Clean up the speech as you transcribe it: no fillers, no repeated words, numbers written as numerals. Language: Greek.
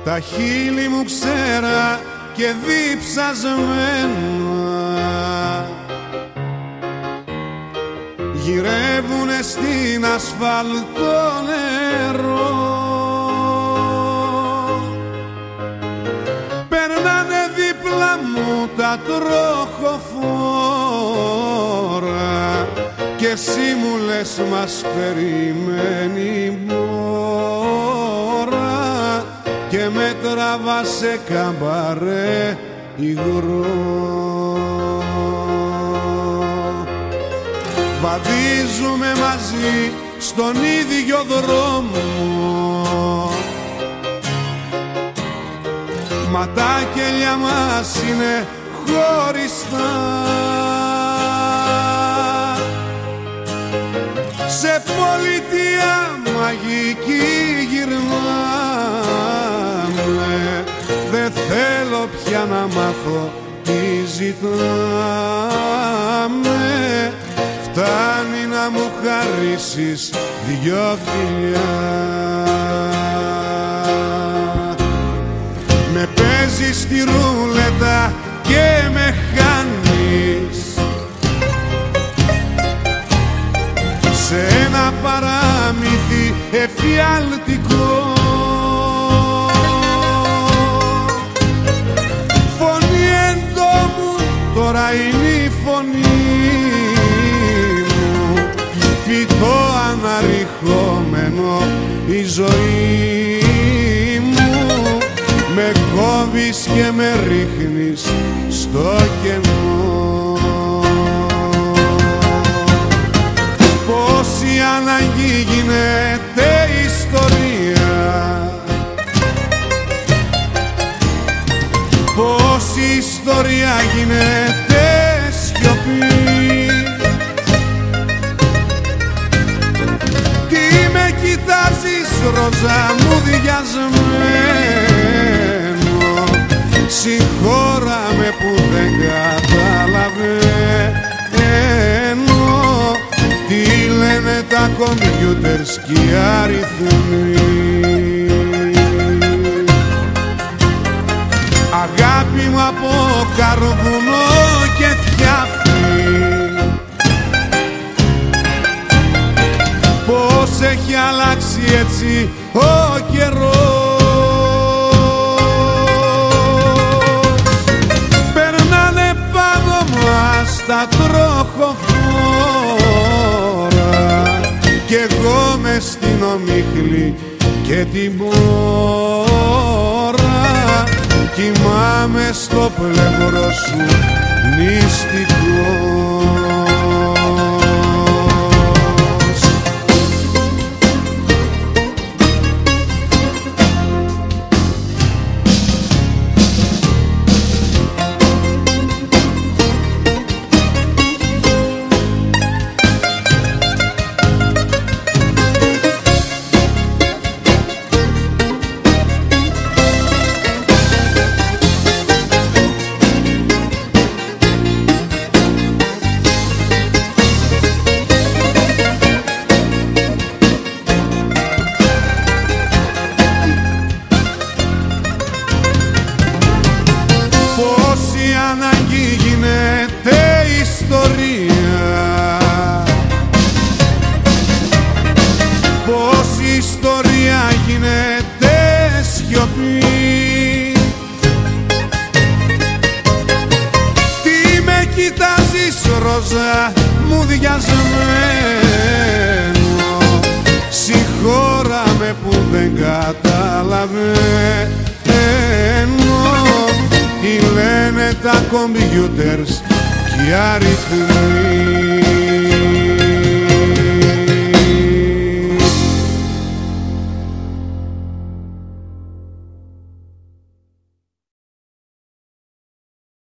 τα χείλη μου ξέρα και διψασμένα γυρεύουνε στην ασφαλτό νερό. Περνάνε δίπλα μου τα τροχοφόρα και εσύ μου λες μας περιμένει η μόρα και με τραβά σε καμπαρέ υγρό. Βαδίζουμε μαζί στον ίδιο δρόμο, μα τα κελιά μας είναι χωριστά. Σε πολιτεία μαγική γυρνάμε, δεν θέλω πια να μάθω τι ζητάμε. Φτάνει να μου χαρίσεις δυο φιλιά. Με παίζεις στη ρούλετα και με χάνεις σε ένα παράμυθι εφιαλτικό. Φωνή εντόμου τώρα είναι η φωνή μου, φυτό αναρριχόμενο η ζωή μου. Με κόβεις και με ρίχνεις στο κενό. Πόση ανάγκη γίνεται ιστορία, πόση ιστορία γίνεται σιωπή. Τι με κοιτάζεις ροζά μου διασμένο, συγχώρα με που δεν καταλαβαίνω τι λένε τα κομπιούτερς κι οι αριθμοί. Αγάπη μου από καρβουνό και φτιάχνει, πώς έχει αλλάξει έτσι ο καιρός. Περνάνε πάνω μας τα τροχοφόρα κι εγώ μες στην ομίχλη και την μπόρα κοιμάμαι στο πλευρό σου νηστικός. Ανάγκη γίνεται ιστορία, πως η ιστορία γίνεται σιωπή. Τι με κοιτάζεις ροζά μου διασμένο, συγχώρα με που δεν καταλαβαίνω τι λένε τα κομπιούτερς κι οι αριθμοί.